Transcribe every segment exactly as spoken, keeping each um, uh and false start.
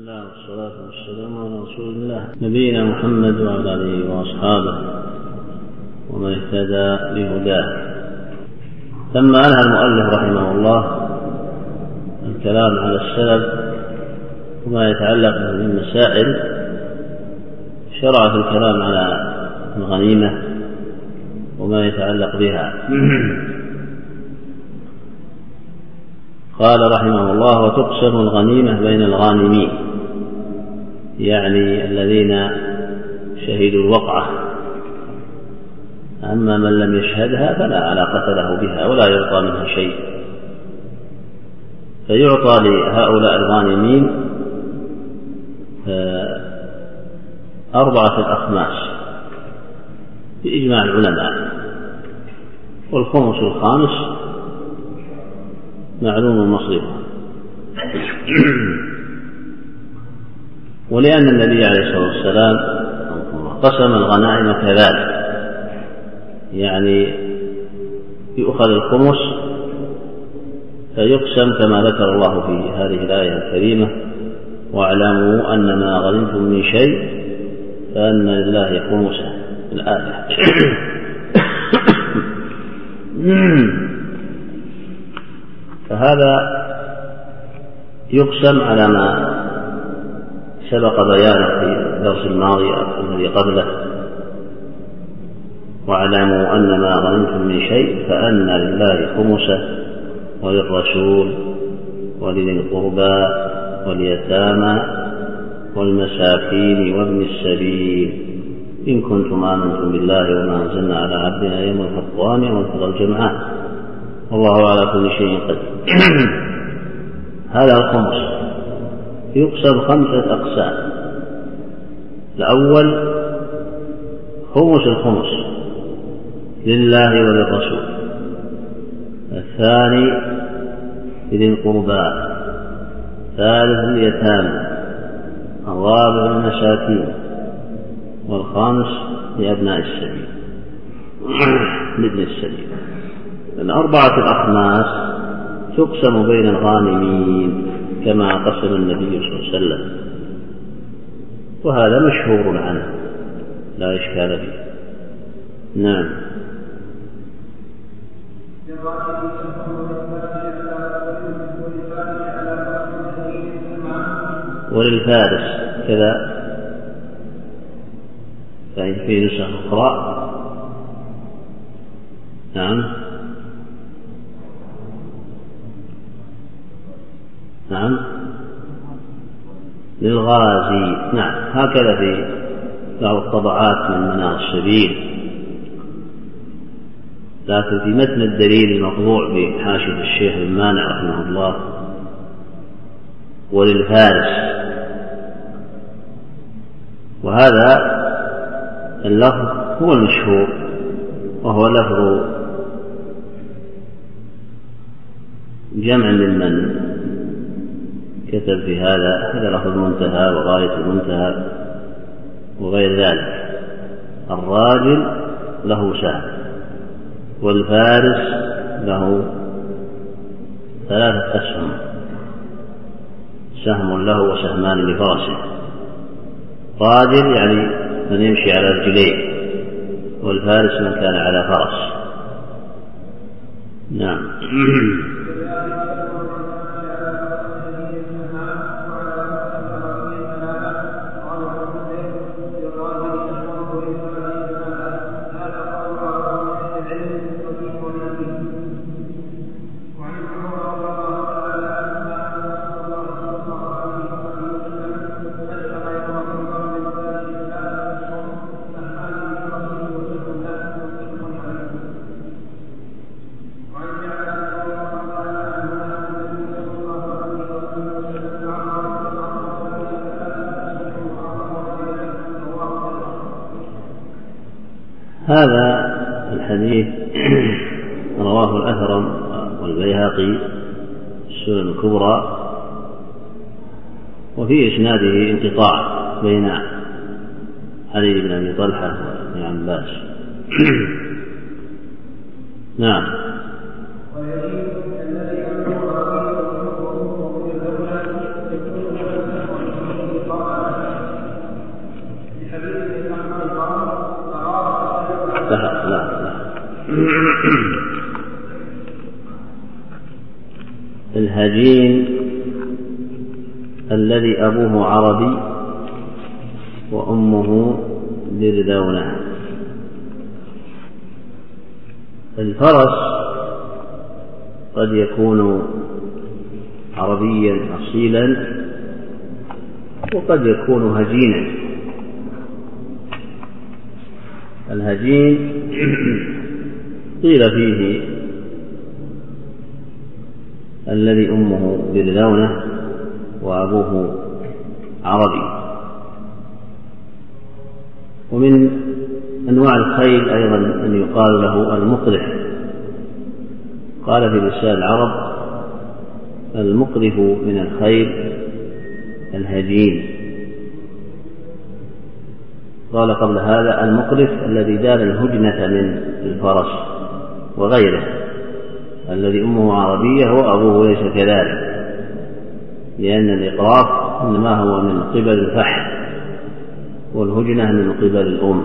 الله والصلاة والسلام على رسول الله نبينا محمد وعلى آله وأصحابه ومن اهتدى بهداه. ثم أنهى المؤلف رحمه الله الكلام على السلف وما يتعلق به من مسائل، شرع في الكلام على الغنيمة وما يتعلق بها. قال رحمه الله: وتقسم الغنيمة بين الغانمين، يعني الذين شهدوا الوقعة، أما من لم يشهدها فلا علاقة له بها ولا يعطى منها شيء، فيعطى لهؤلاء الغانمين أربعة الأخماس بإجماع العلماء، والخمس الخامس معلوم مصرفه. ولأن النبي عليه الصلاة والسلام قسم الغنائم كذلك، يعني يؤخذ الخمس فيقسم كما ذكر الله في هذه الآية الكريمة: واعلموا أن ما غنمتم من شيء فأن لله خمسه، الآية. فهذا يقسم على ما سبق بيانه في الدرس الماضي الذي قبله: واعلموا أن ما غنمتم من شيء فأن لله خمسه وللرسول ولذي القربى واليتامى والمساكين وابن السبيل إن كنتم آمنتم بالله وما أنزلنا على عبدنا يوم الفرقان يوم التقى الجمعان والله على كل شيء قدير. هذا الخمس يقسم خمسة أقسام: الأول خمس الخمس لله وللرسول، الثاني لذي القربى، الثالث اليتامى، الرابع المساكين، والخامس لأبناء السبيل لابن السبيل. الأربعة الأخماس تقسم بين الغانمين كما قسم النبي صلى الله عليه وسلم، وهذا مشهور عنه لا إشكال فيه. نعم. وللفارس كذا في نسخ أخرى. نعم نعم للغازي، نعم هكذا في بعض الطبعات من منار السبيل، لكن في متن الدليل المطبوع بحاشية الشيخ المانع رحمه الله: وللفارس. وهذا اللفظ هو المشهور، وهو لفظ جمع ممن كتب في هذا، هذا لفظ المنتهى وغاية المنتهى وغير ذلك. الراجل له سهم، والفارس له ثلاثة أسهم: سهم له وسهمان لفرسه. راجل يعني من يمشي على رجلين، والفارس من كان على فرس. نعم. هذا الحديث رواه الأثرم والبيهقي السنن الكبرى، وفي إسناده انقطاع بين علي بن أبي طلحة وابن عباس. نعم. الهجين الذي أبوه عربي وأمه دردونة. الفرس قد يكون عربيا أصيلا وقد يكون هجينا. الهجين قيل فيه الذي أمه دردونة وأبوه عربي. ومن أنواع الخيل أيضا أن يقال له المقرف. قال في لسان العرب المقرف من الخيل الهجين. قال قبل هذا المقرف الذي دال الهجنة من الفرس وغيره، الذي أمه عربية وأبوه ليس كذلك، لأن الإقراف إنما هو من قبل الفحل والهجنة من قبل الأم.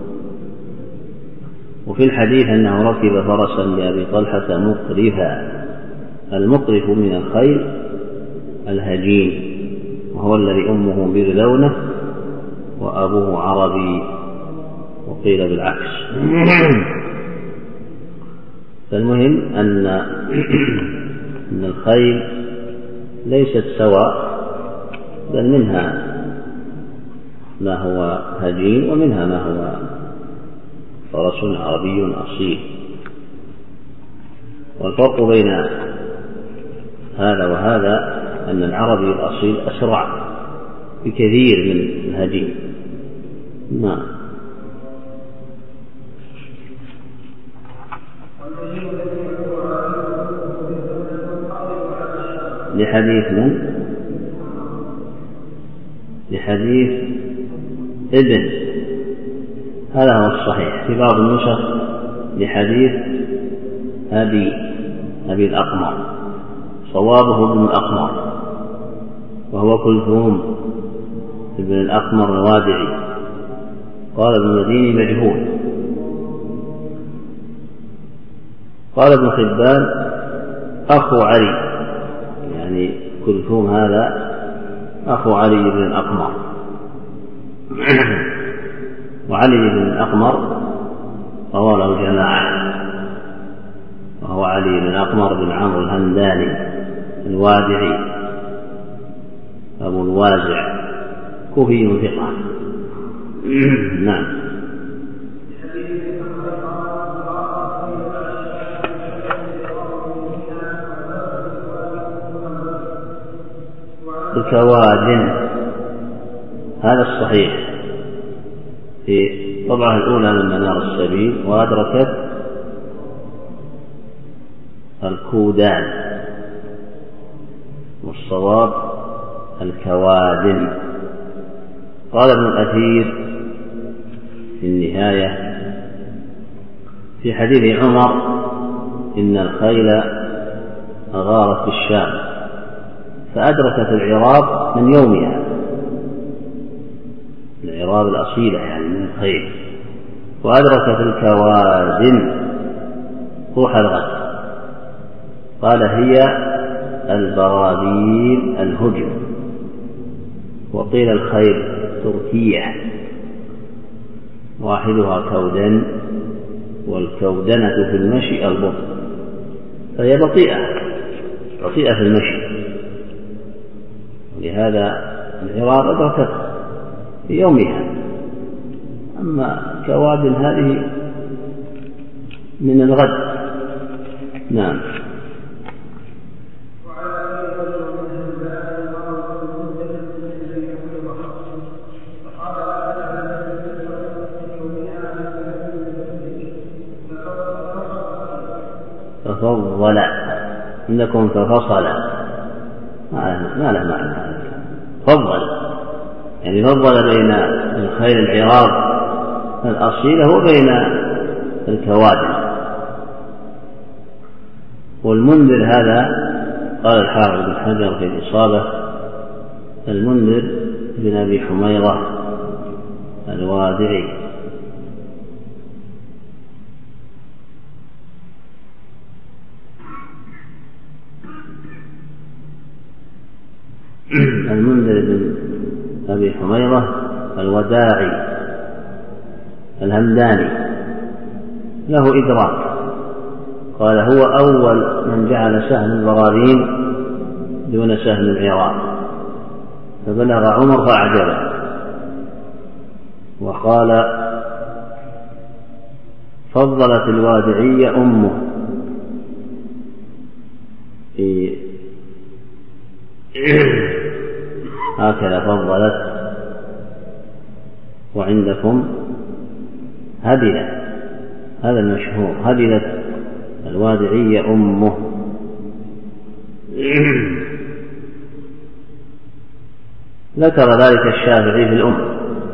وفي الحديث أنه ركب فرسا لأبي طلحة مقرفا. المقرف من الخيل الهجين، وهو الذي أمه بردونة وأبوه عربي، وقيل بالعكس. فالمهم أن أن الخيل ليست سواء، بل منها ما هو هجين ومنها ما هو فرس عربي أصيل. والفرق بين هذا وهذا أن العربي الأصيل أسرع بكثير من الهجين. نعم. لحديث من؟ لحديث ابن، هذا هو الصحيح. في بعض النسخ لحديث أبي أبي الأقمر، صوابه ابن الأقمر، وهو كلثوم ابن الأقمر الوادعي. قال ابن المديني مجهول. قال ابن خبان أخو علي، يعني كلثوم هذا أخو علي بن الأقمر. وعلي بن الأقمر رواه له جماعة، وهو علي بن الأقمر بن عمرو الهمداني الوادعي أبو الوازع، كوفي ثقة. نعم. الكوادن هذا الصحيح في الطبعة الأولى من منار السبيل، وأدركت الكودان، والصواب الكوادن. قال ابن الأثير في النهاية في حديث عمر إن الخيل أغارت في الشام، فأدركت العراب من يومها، العراب الأصيلة يعني من الخيل، وأدركت الكوادن روح الغد. قال هي البرابيل الهجم. وقيل الخيل تركية، واحدها كودن، والكودنة في المشي البطء، فهي بطيئة بطيئة في المشي، لهذا العراب أدركت في يومها. أما كوادن هذه من الغد. نعم. ففضل عندكم ففصل، ما له معنى. فضل يعني فضل بين الخيل العراب الأصيلة وبين الكوادن. والمنذر هذا قال الحافظ بن حجر في الإصابة المنذر بن أبي حميرة الوادعي. المنذر بن أبي حميرة الوداعي الهمداني له إدراك، قال هو أول من جعل سهم البراذين دون سهم العراق، فبلغ عمر فأعجبه، وقال فضلت الوادعية أمه في هكذا فضلت، وعندكم هبلت، هذا المشهور، هبلت الوادعية أمه. ذكر ذلك الشافعي في الأم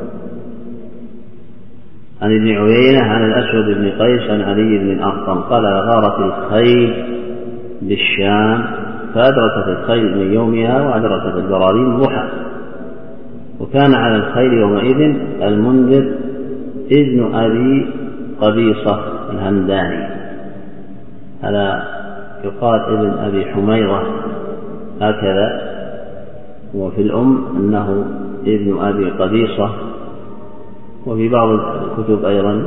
عن ابن عيينة عن الأسود بن قيس عن علي بن الأرقم قال غارت الخيل بالشام فأدركت الخيل من يومها وأدركت البراذين ضحى، وكان على الخيل يومئذ المنذر ابن أبي قبيصة الهمداني، هذا يقال ابن أبي حميرة هكذا، وفي الأم أنه ابن أبي قبيصة، وفي بعض الكتب أيضا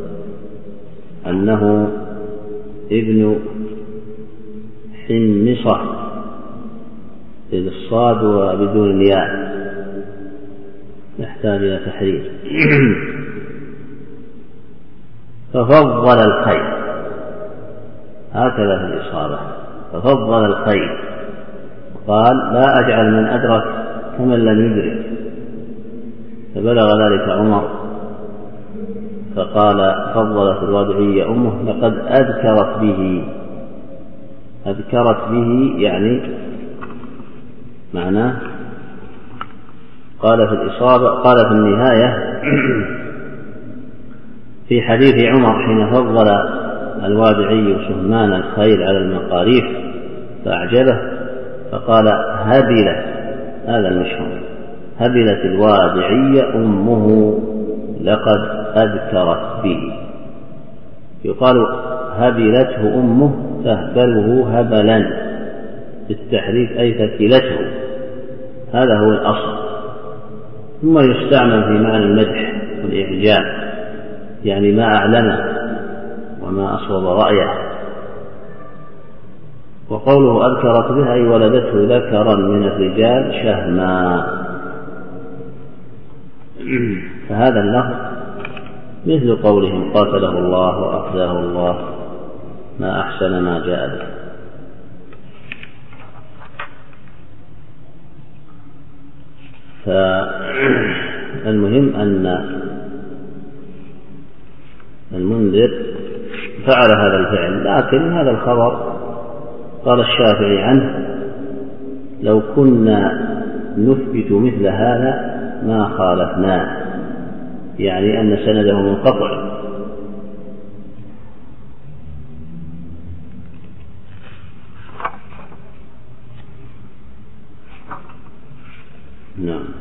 أنه ابن حمصة بالصاد وبدون الياء، يحتاج إلى تحرير. ففضل الخيل، هكذا في الإصابة، ففضل الخيل، قال لا أجعل من أدرك كمن لم يدرك، فبلغ ذلك عمر فقال فضلت الوادعية أمه لقد أذكرت به، أذكرت به يعني معناه، قال في الإصابة، قال في النهاية في حديث عمر حين فضل الوادعي سهمان الخيل على المقاريف فأعجبه، فقال هبلت، هذا المشهور، هبلت الوادعية أمه لقد أذكرت به. يقال هبلته أمه تهبله هبلا بالتحريف أي ثكلته، هذا هو الأصل. ثم يستعمل في معنى المدح والإعجاب، يعني ما أعلمه وما أصوب رأيه. وقوله أذكرت بها أي ولدته ذكرا من الرجال شهما، فهذا اللفظ مثل قولهم قاتله الله وأخزاه الله ما أحسن ما جاء به. فالمهم أن المنذر فعل هذا الفعل، لكن هذا الخبر قال الشافعي عنه لو كنا نثبت مثل هذا ما خالفناه، يعني أن سنده منقطع. نعم.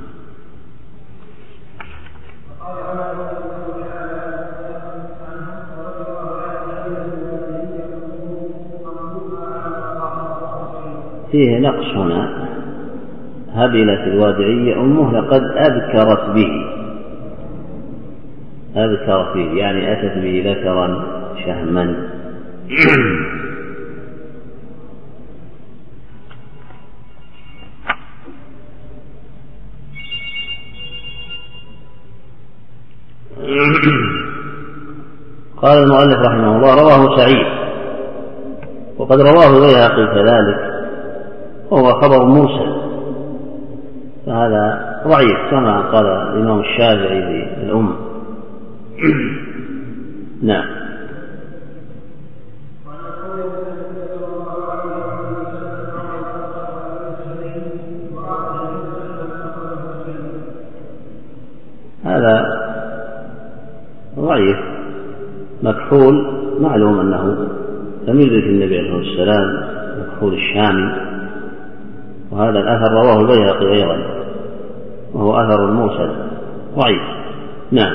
فيه نقص هنا، هبلت الوادعية أمه لقد أذكرت به، أذكرت به يعني أتت به ذكرا شهما. قال المؤلف رحمه الله رواه سعيد، وقد رواه البيهقي كذلك، وهو خبر مرسل، فهذا ضعيف كما قال الإمام الشافعي في الأم. نعم. هذا ضعيف مكحول، معلوم أنه لم يدرك النبي عليه السلام، مكحول الشامي، وهذا الأثر رواه البيهقي أيضا وهو أثر مرسل ضعيف. نعم.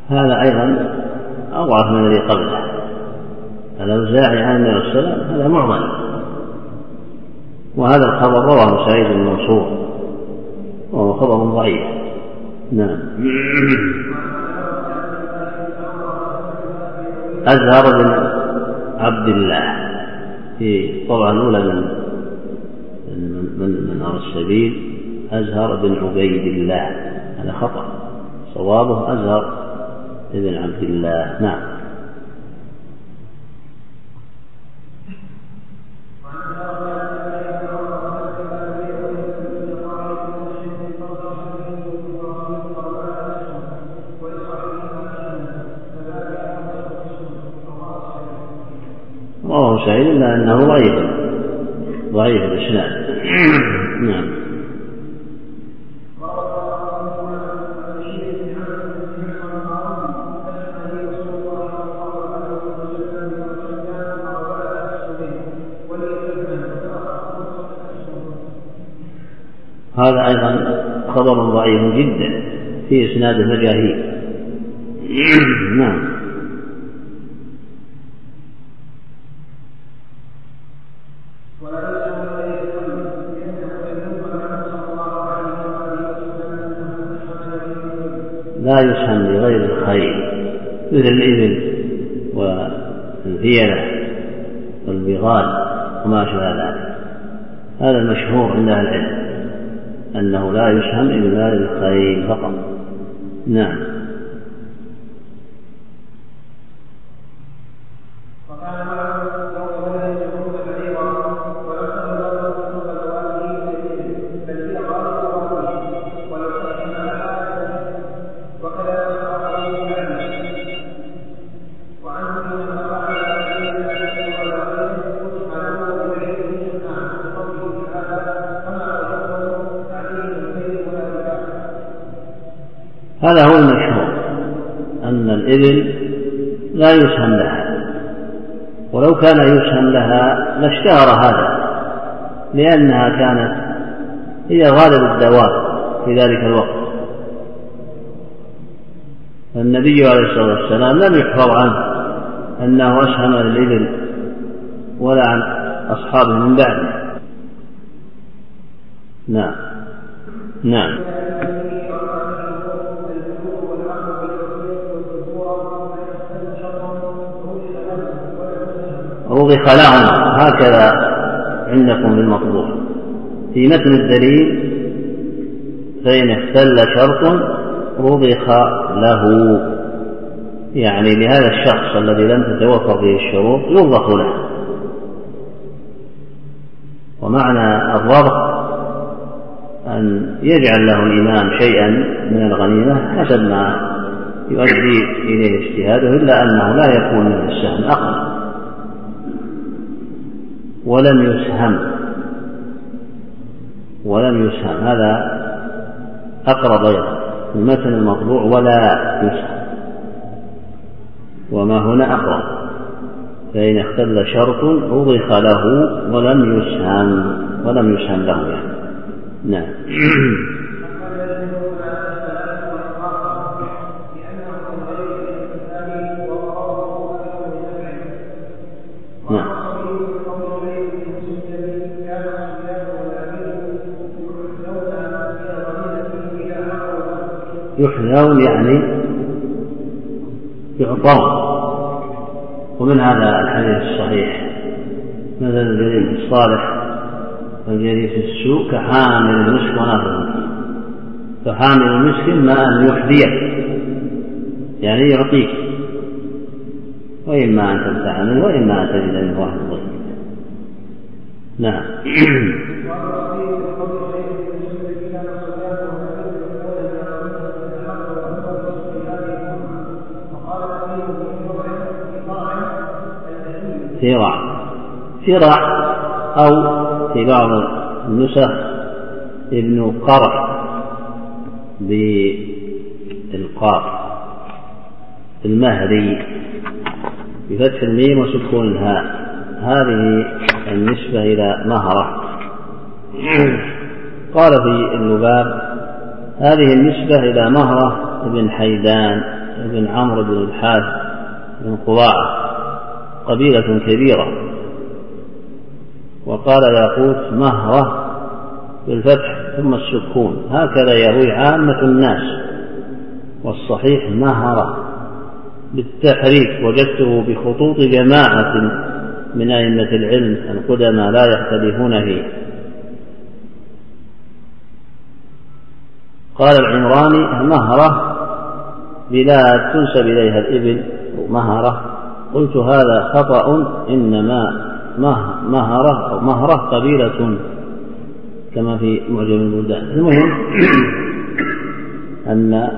هذا أيضا أضعف من الذي قبله. الأوزاعي عن النبي صلى الله عليه وسلم هذا معضل، وهذا الخبر رواه سعيد بن منصور وهو خبر ضعيف. نعم. أزهر بن عبد الله في طبعا الأولى من من من أرى السبيل أزهر بن عبيد الله، هذا خطأ، صوابه أزهر بن عبد الله. نعم. رواه سعيد إلا أنه ضعيف ضعيف الإسناد. نعم. هذا أيضا خبر ضعيف جدا في إسناده مجاهيل. نعم. لا يسهم لغير الخير مثل الإبل والفيلة والبغال وما شابه ذلك. هذا المشهور عند أهل العلم أنه لا يسهم إلا للخير فقط. نعم. هذا هو المشهور أن الإبل لا يسهم لها، ولو كان يسهم لها لاشتهر هذا، لأنها كانت هي غالب الدواب في ذلك الوقت. النبي عليه الصلاة والسلام لم يحفظ عنه أنه أسهم للإبل ولا عن أصحابه من بعده. نعم. نعم. رضخ لهم هكذا عندكم بالمطبوع في متن الدليل، فإن اختل شرط رضخ له، يعني لهذا الشخص الذي لم تتوفر فيه الشروط يرضخ له. ومعنى الرضخ أن يجعل له الإمام شيئا من الغنيمة حسب ما يؤدي إليه اجتهاده، إلا أنه لا يكون من السهم أقل. ولم يسهم ولم يسهم هذا أقرب أيضا المتن المطبوع ولا يسهم، وما هنا أقرب. فإن اختل شرط رضخ له ولم يسهم ولم يسهم له يعني. نعم. نعم. يحذون يعني يعطون. ومن هذا الحديث الصحيح مثل الجليس الصالح والجليس السوء كحامل المسك ونافذ. فحامل المسك ما أن يحذيك يعني يعطيك، وإما أن تمتع منه وإما أن تجد منه واحد ضيق. نعم. ذراع ذراع أو في بعض النسخ ابن قرع بالقاف المهري بفتح الميم وسكون الهاء. هذه النسبة إلى مهرة. قال في اللباب هذه النسبة إلى مهرة بن حيدان بن عمرو بن الحارث بن قضاعة، قبيلة كبيرة. وقال ياقوت مهرة بالفتح ثم السكون، هكذا يروي عامة الناس، والصحيح مهرة بالتحريك، وجدته بخطوط جماعة من أئمة العلم القدماء لا يختلفون فيه. قال العمراني مهرة بلاد تنسب إليها الإبل مهرة، قلت هذا خطأ، إنما مهرة أو مهرة قبيلة كما في معجم البلدان. المهم أن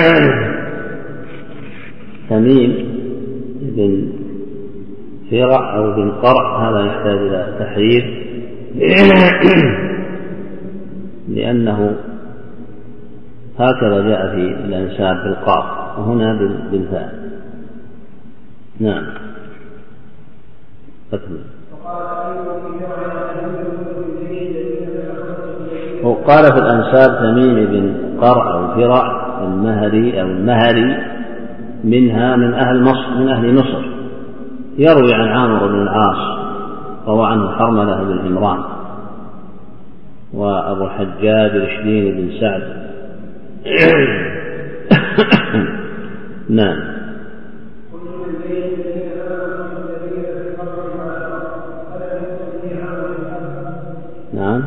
تميم بن فرع أو بن قرع هذا يحتاج إلى تحرير لأنه هكذا جاء في الأنساب بالقاف وهنا بالفاء. نعم. وقال في الأنساب تميم بن قرع أو فرع المهري أو المهري، منها من أهل مصر من أهل مصر، يروي عن عامر بن العاص، روى عنه حرملة بن عمران، وأبو الحجاج رشدين بن سعد. نعم. نعم.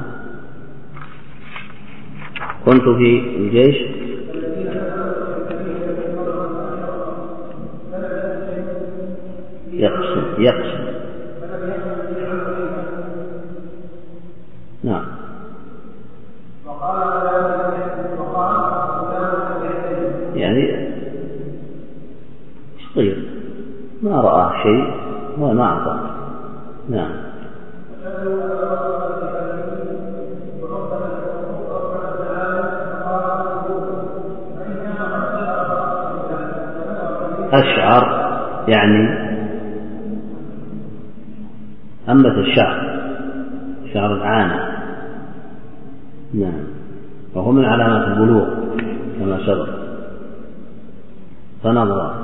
كنت في الجيش يقسم يقسم نعم. يعني صغير ما رأى شيء وما أعطى. نعم. أشعر يعني أنبت الشعر، شعر العانة. نعم. وهو من علامات البلوغ كما سبق. فنظر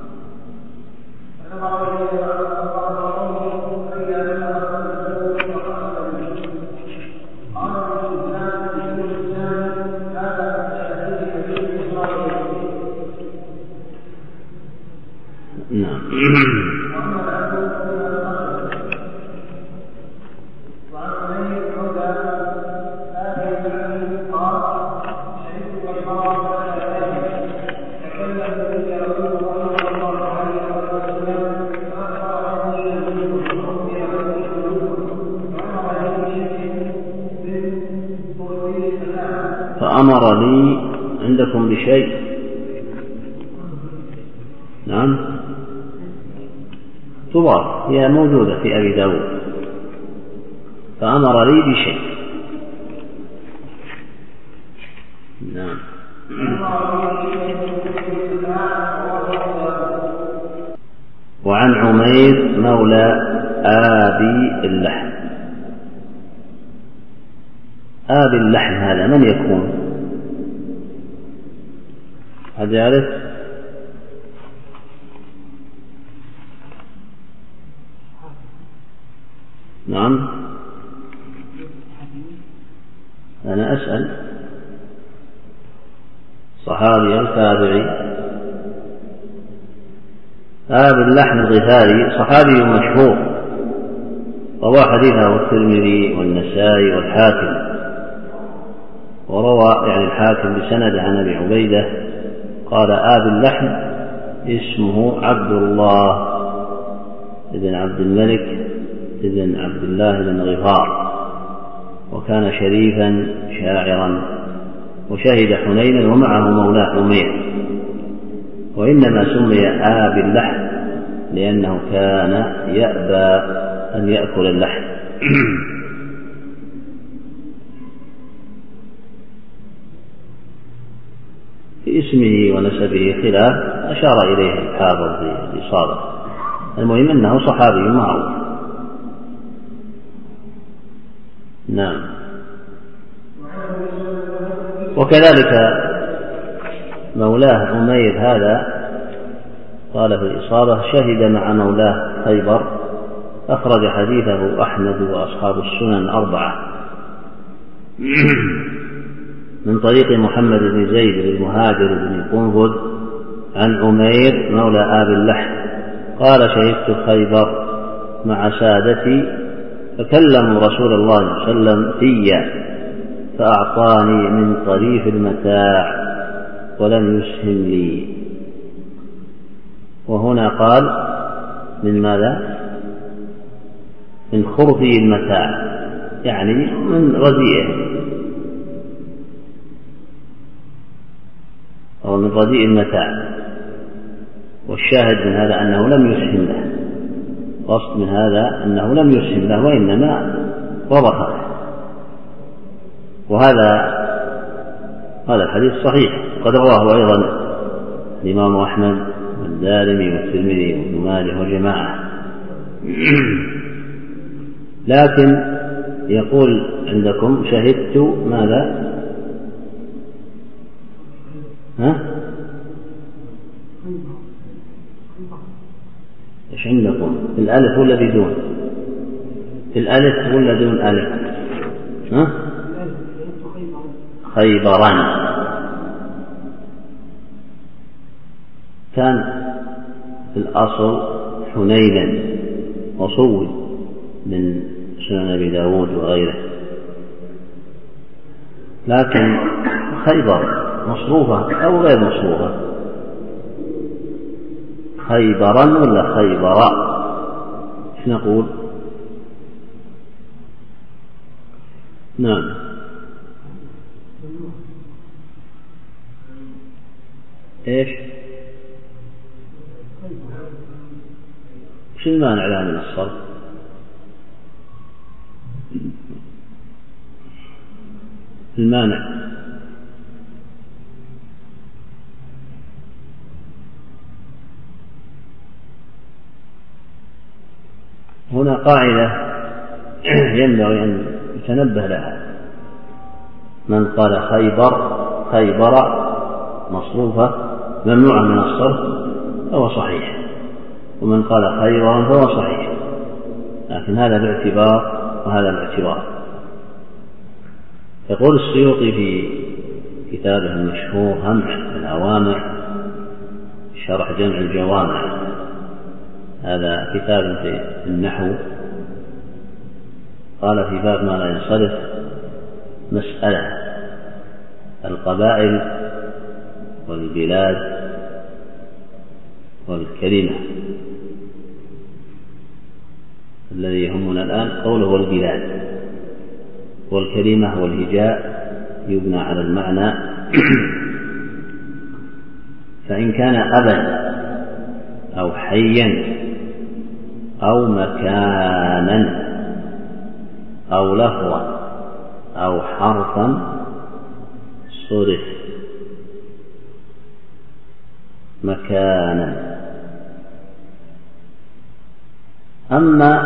نعم. فأمر لي عندكم بشيء. نعم. تضاف، هي موجودة في أبي داود. فأمر لي بشيء. نعم. وعن عمير مولى آبي اللحم. آبي اللحم هذا من يكون؟ هل يعرف؟ نعم. أنا أسأل صحابي التابعي. آبي اللحم الغفاري صحابي مشهور، روى حديثه الترمذي والنسائي والحاكم، وروى يعني الحاكم بسند عن أبي عبيدة قال آبي اللحم اسمه عبد الله بن عبد الملك بن عبد الله بن غفار، وكان شريفا شاعرا، وشهد حنينا ومعه مولاه أمير. وإنما سمي آبي اللحم لأنه كان يأبى أن يأكل اللحم. في اسمه ونسبه خلاف أشار إليه الحافظ في الإصابة. المهم أنه صحابي معروف. نعم. وكذلك مولاه أمير هذا قال في الإصابة: شهد مع مولاه خيبر. أخرج حديثه أحمد وأصحاب السنن أربعة من طريق محمد بن زيد بن المهاجر بن قنفذ عن عمير مولى آب اللحم قال: شهدت خيبر مع سادتي فكلموا رسول الله صلى الله عليه وسلم فيا فأعطاني من طريف المتاع ولم يسهم لي. وهنا قال: من ماذا؟ من خرفي المتاع، يعني من رديئه أو من رديء المتاع. والشاهد من هذا أنه لم يسهم له، قصد من هذا أنه لم يسهم له وإنما ربطه. وهذا هذا الحديث صحيح، قد رواه أيضا الإمام أحمد والدارمي والترمذي وابن ماجه وجماعة. لكن يقول عندكم: شهدت ماذا؟ ها؟ إيش عندكم؟ الألف ولا بدون؟ الألف ولا دون ألف؟ ها؟ خيبرا. كان في الأصل حنينا وصول من سنن أبي داود وغيره، لكن خيبر مصروفة أو غير مصروفة؟ خيبرا ولا خيبرا؟ ايش نقول؟ نعم. ايش ايش المانع لها من الصرف؟ المانع هنا قاعدة ينبغي أن يتنبه لها: من قال خيبر خيبر مصروفة ممنوعة من الصرف فهو صحيح، ومن قال خيبرا فهو صحيح، لكن هذا باعتبار وهذا باعتبار. يقول السيوطي في كتابه المشهور همع الأوامع شرح جمع الجوامع، هذا كتاب في النحو، قال في باب ما لا ينصرف: مسألة القبائل والبلاد والكلمة. الذي يهمنا الآن قوله والبلاد، والكلمة والهجاء يبنى على المعنى. فإن كان أبا أو حيا أو مكانا أو لفظا أو حرفا صرف مكانا. أما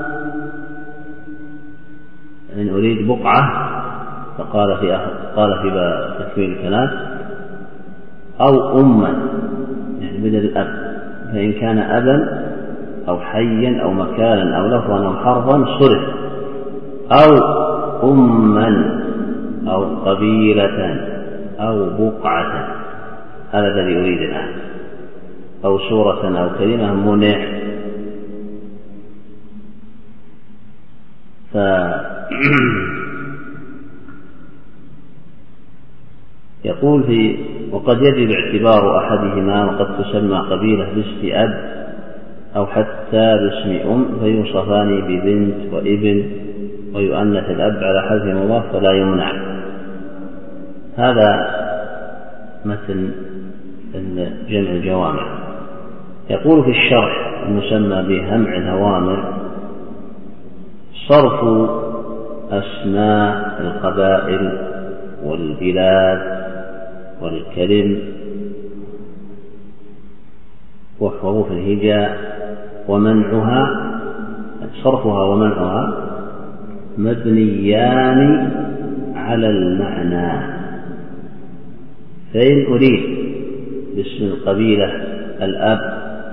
إن أريد بقعة فقال في قال في تكميل الكلام: أو أما، يعني بدل الأب، فإن كان أبا أو حيا أو مكانا أو لفظا أو حرفا صرف، أو أما أو قبيلة أو بقعة، هذا الذي أريد الآن، أو سورة أو كلمة منع. ف يقول في: وقد يجب اعتبار أحدهما، وقد تسمى قبيلة باسم أب أو حتى باسم أم، فيوصفان ببنت وابن، ويؤنث الأب على حذف مضاف فلا يمنع. هذا مثل جمع الجوامع. يقول في الشرح المسمى بهمع الأوامر: صرف أسماء القبائل والبلاد والكلم وحروف الهجاء ومنعها، صرفها ومنعها مبنيان على المعنى. فإن أريد باسم القبيلة الأب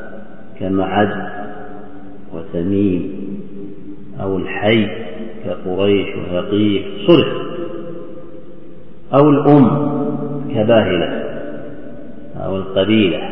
كمعد وتميم، أو الحي كقريش وثقيف صرف، أو الأم كباهلة، أو القبيلة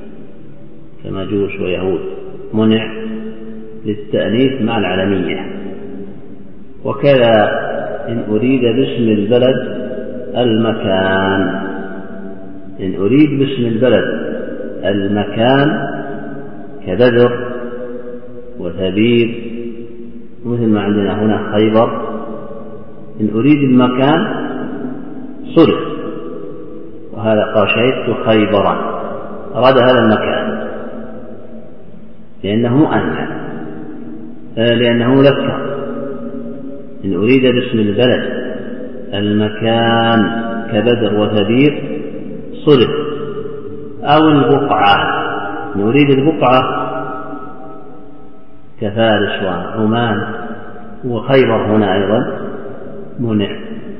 كمجوس ويهود منع للتأنيث مع العلمية. وكذا إن أريد باسم البلد المكان، إن أريد باسم البلد المكان كبدر وثبير، مثل ما عندنا هنا خيبر، إن أريد المكان صرف، وهذا قال شهدت خيبرا، أراد هذا المكان لأنه مؤنث، لأنه مذكر. إن أريد باسم البلد المكان كبدر وثبير صرف، أو البقعة، نريد البقعة كفارس وعمان وخيبر هنا أيضا منع.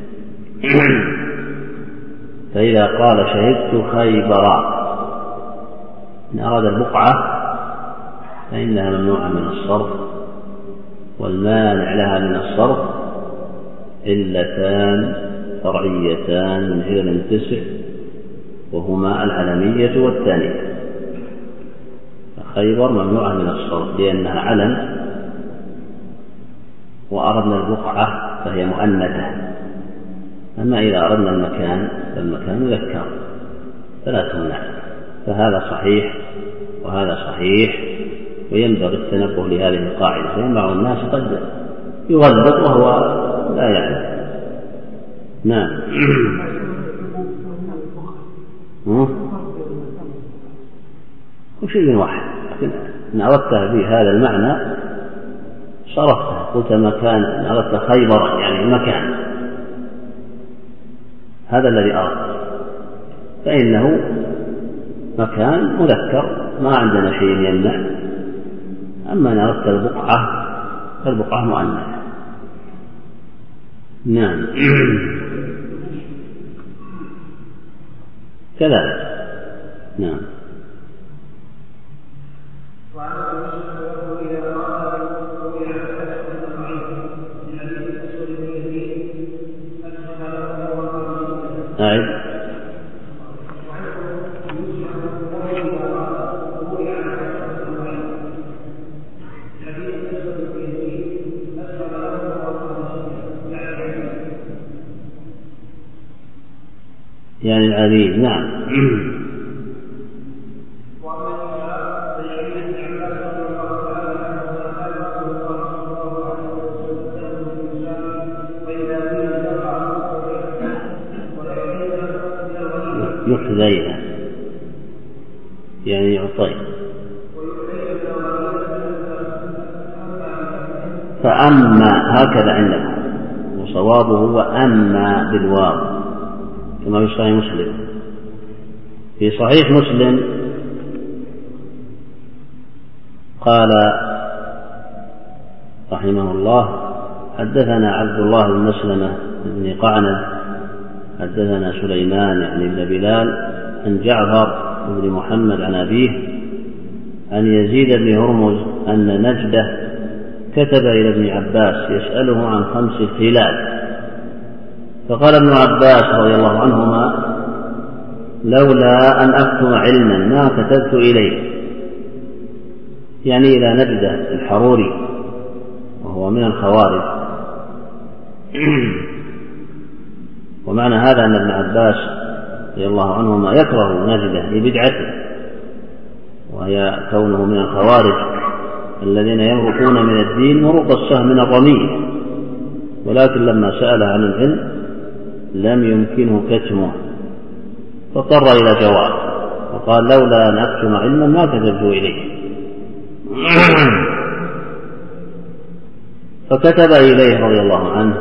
فإذا قال شهدت خيبرا إن أراد البقعة فإنها ممنوعة من الصرف، والمانع لها من الصرف علتان فرعيتان من علل تسع، وهما العلمية والثانية. خيبر ممنوعة من الصرف لأنها علم، وأردنا البقعة فهي مؤنثة. أما إذا أردنا المكان فالمكان مذكر فلا تمنع. فهذا صحيح وهذا صحيح، وينبغي التنبه لهذه القاعدة، لأن بعض الناس قد يغلط وهو لا يعلم. نعم. وشيء واحد، لكن إن أردت بهذا المعنى صرفته، قلت مكان، إن أردت خيبرا يعني المكان، هذا الذي أردت، فإنه مكان مذكر ما عندنا شيء يمنع. أما إن أردت البقعة فالبقعة مؤنثة. نعم. كذلك. نعم. أعد. يعني العبيد. نعم. يحذيها يعني يعطي. فأما هكذا عندنا، وصوابه هو أما بالواو كما في صحيح مسلم. في صحيح مسلم قال رحمه الله: حدثنا عبد الله بن مسلمة بن قعنب حدثنا سليمان يعني بن بلال عن جعفر بن محمد عن أبيه عن يزيد بن هرمز أن نجدة كتب إلى ابن عباس يسأله عن خمس خلال، فقال ابن عباس رضي الله عنهما: لولا أن أكتم علما ما كتبت إليه، يعني إلى نجدة الحروري وهو من الخوارج. ومعنى هذا أن ابن عباس رضي الله عنهما يكره نجدة لبدعته، وهي كونه من الخوارج الذين يمرقون من الدين مروق السهم من الرمية، ولكن لما سأل عن العلم لم يمكنه كتمه فاضطر إلى جواب، وقال: لولا أن أكتم علما ما كتبت إليه. فكتب إليه رضي الله عنه،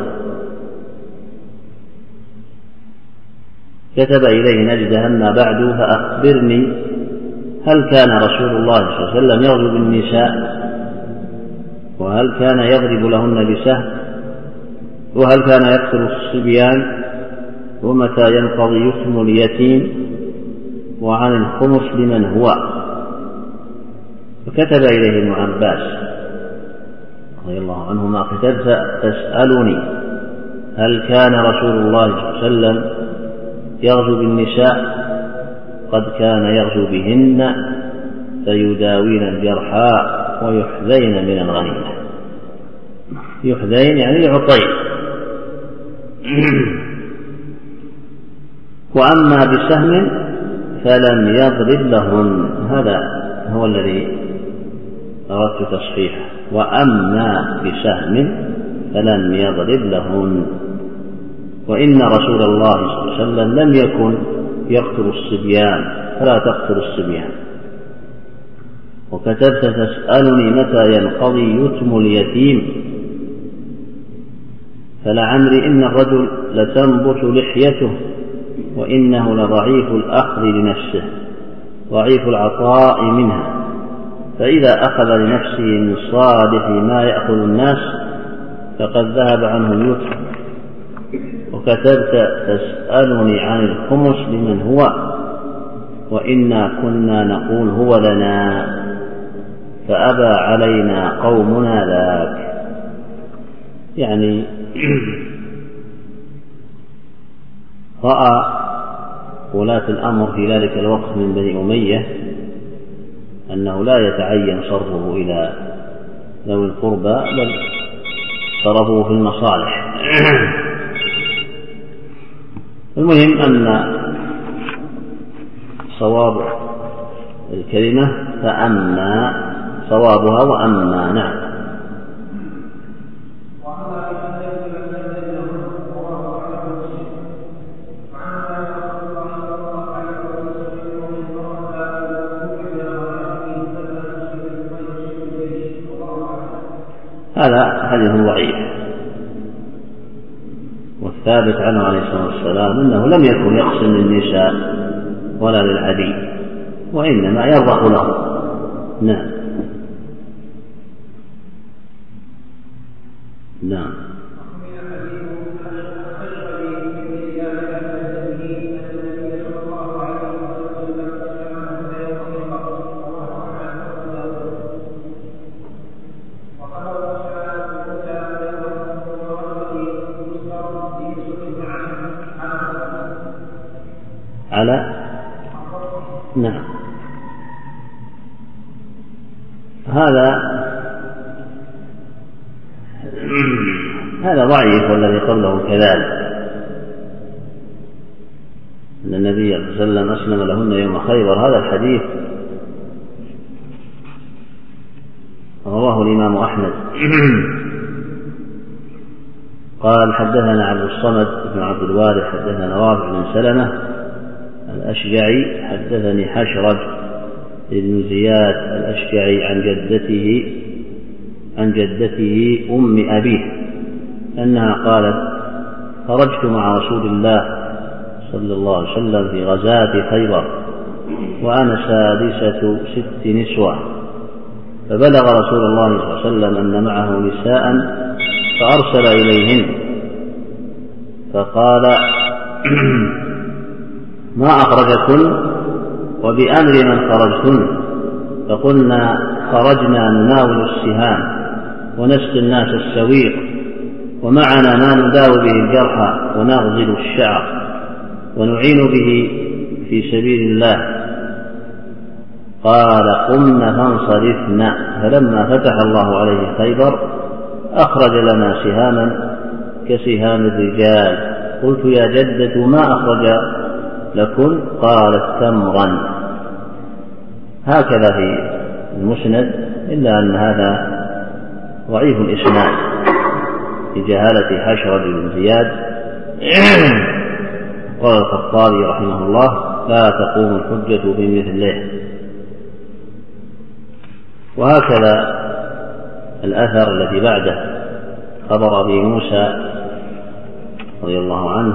كتب إليه نجدة: أما بعد فأخبرني، هل كان رسول الله صلى الله عليه وسلم يضرب النساء؟ وهل كان يضرب لهن بسهم؟ وهل كان يقتل الصبيان؟ ومتى ينقضي يتم اليتيم؟ وعن الخمس لمن هو؟ فكتب إليه ابن عباس رضي الله عنهما: كتبت تسألني هل كان رسول الله صلى الله عليه وسلم يغزو بالنساء؟ قد كان يغزو بهن فيداوين الجرحى ويحذين من الغنيمة. يحذين يعني يعطين. وأما بسهم فلم يضرب لهن، هذا هو الذي أردت تصحيحه، وأما بسهم فلم يضرب لهن. وإن رسول الله صلى الله عليه وسلم لم يكن يقتل الصبيان فلا تقتل الصبيان. وكتبت تسألني متى ينقضي يتم اليتيم؟ فلعمري إن الرجل لتنبت لحيته وإنه لضعيف الأخذ لنفسه ضعيف العطاء منها، فإذا أخذ لنفسه من صالح ما يأخذ الناس فقد ذهب عنه اليتم. وكتبت تسألني عن الخمس لمن هو؟ وإنا كنا نقول هو لنا فأبى علينا قومنا ذاك. يعني رأى ولاة الأمر في ذلك الوقت من بني أمية أنه لا يتعين صرفه إلى ذوي القربى بل صرفه في المصالح. المهم أن صواب الكلمة فأما صوابها وأما. نعم. هذا حديث ضعيف، والثابت عنه عليه الصلاة والسلام أنه لم يكن يقسم للنساء ولا للعبيد، وإنما يرضخ له. نعم. نعم. على نعم. هذا هذا ضعيف، والذي قبله كذلك، أن النبي صلى الله عليه وسلم أسلم لهن يوم خيبر. هذا الحديث رواه الإمام أحمد. قال: حدثنا عبد الصمد بن عبد الوارث حدثنا رافع بن سلمة الأشجعي حدثني حشرج بن زياد الأشجعي عن جدته عن جدته أم أبيه أنها قالت: خرجت مع رسول الله صلى الله عليه وسلم في غزاة خيبر وأنا سادسة ست نسوة، فبلغ رسول الله صلى الله عليه وسلم أن معه نساء فأرسل إليهن فقال: ما أخرجكن وبأمر من خرجتن؟ فقلنا: خرجنا نناول السهام ونسقي الناس السويق ومعنا ما نداوي به الجرحى ونغزل الشعر ونعين به في سبيل الله. قال: قمنا فانصرفنا، فلما فتح الله عليه خيبر أخرج لنا سهاما كسهام الرجال. قلت: يا جدة ما أخرج لكن؟ قالت: تمرا. هكذا في المسند، إلا أن هذا ضعيف الإسناد لجهالة حشرج بن زياد. قال الخطابي رحمه الله: لا تقوم الحجة بمثله. وهكذا الأثر الذي بعده خبر أبي موسى رضي الله عنه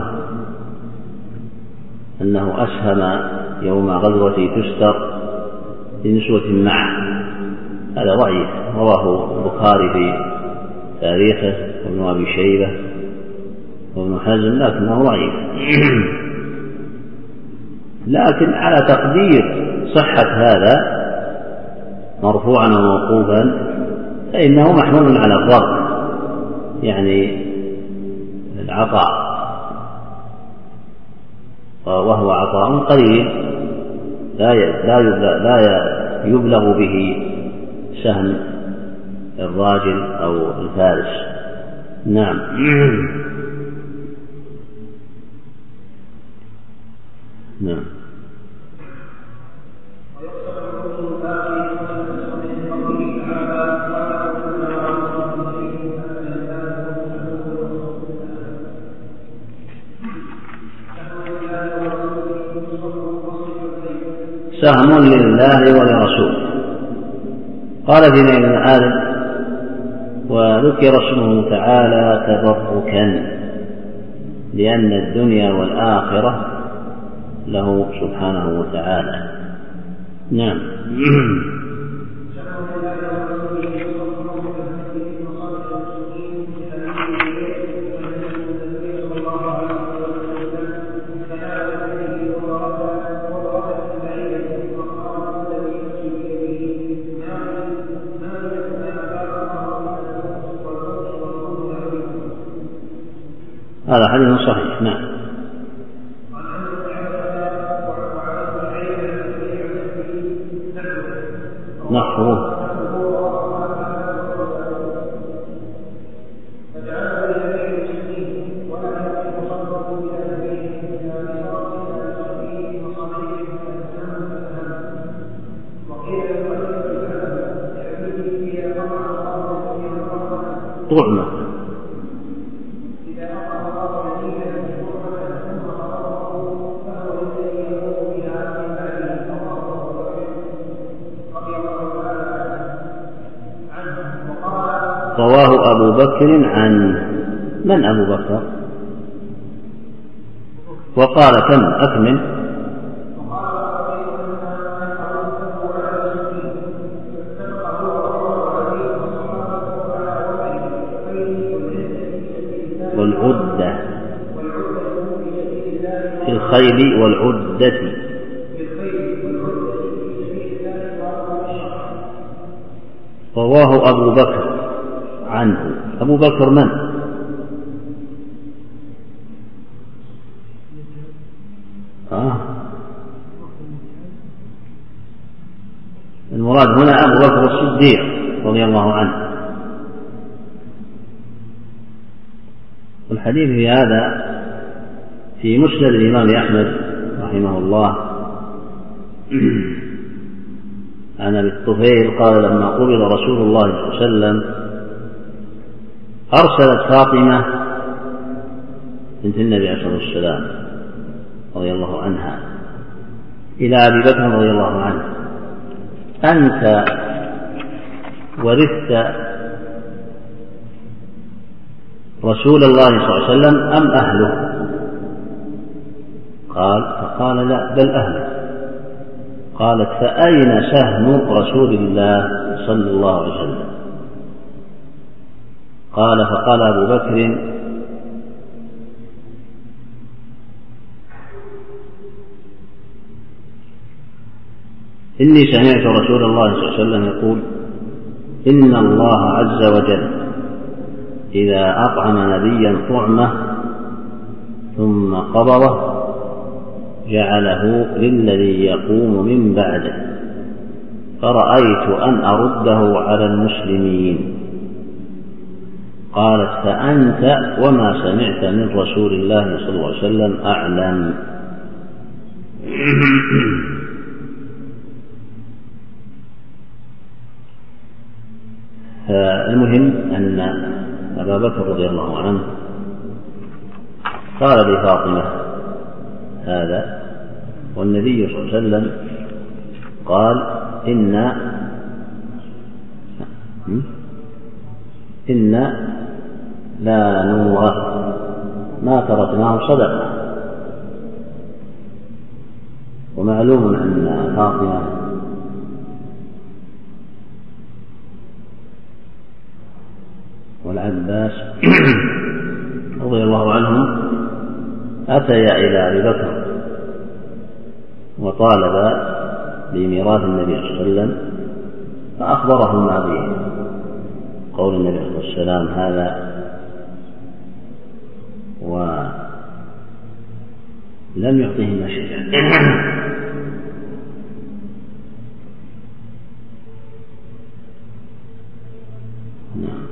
أنه أسهم يوم غزوة تستر بنسوة معه. هذا ضعيف، رواه البخاري في تاريخه وابن أبي شيبة وابن حزم، لكنه ضعيف. لكن على تقدير صحة هذا مرفوعا وموقوفا فإنه محمول على الضرب، يعني العطاء، وهو عطاء قليل لا لا يبلغ به سهم الراجل أو الفارس. نعم. نعم. سهم لله ولرسوله. قال في نيل العالم: وذكر اسمه تعالى تبركا لأن الدنيا والآخرة له سبحانه وتعالى. نعم. هذا حديث صحيح. نعم. نحوه. طعمة. رواه أبو بكر عنه. من أبو بكر؟ وقال كم أكمل. والعدة في الخيل والعدة. رواه أبو بكر عنه. أبو بكر من؟ آه. المراد هنا أبو بكر الصديق رضي الله عنه. والحديث في هذا في مسند الإمام أحمد رحمه الله عن أبي الطفيل قال: لما قبض رسول الله صلى الله عليه وسلم أرسلت فاطمة بنت النبي عليه الصلاة والسلام رضي الله عنها إلى أبي بكر رضي الله عنه: أنت ورثت رسول الله صلى الله عليه وسلم أم أهله؟ قال فقال: لا بل أهله. قالت: فأين سهم رسول الله صلى الله عليه وسلم؟ قال فقال أبو بكر: إني سمعت رسول الله صلى الله عليه وسلم يقول: إن الله عز وجل إذا أطعم نبيا طعمة ثم قبضه جعله للذي يقوم من بعده، فرأيت أن أرده على المسلمين. قالت: فأنت وما سمعت من رسول الله صلى الله عليه وسلم أعلم. فالمهم أن أبا بكر رضي الله عنه قال لفاطمة هذا، والنبي صلى الله عليه وسلم قال: إن إن لا نورث ما تركناه صدقة. ومعلوم أن فاطمة والعباس رضي الله عنهم أتيا إلى أبي بكر وطالبا بميراث النبي صلى الله عليه وسلم، فأخبره ما بقول النبي صلى الله عليه وسلم هذا، ولم يعطيه ما شيئا. نعم.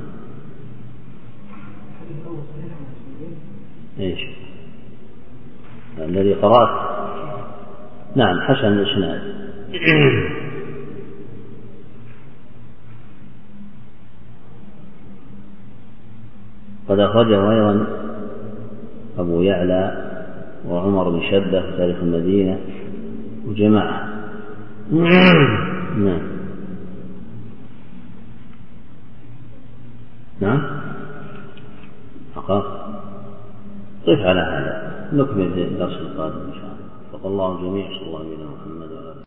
ايش الذي قرأت؟ نعم حسن الإسناد. قد أخرجه أيضا أبو يعلى وعمر بن شبة في تاريخ المدينة وجماعة. نعم. نعم حقا قف على هذا نكمل في الدرس القادم إن شاء الله. وقال الله الجميع صلى الله عليه وسلم محمد وعلى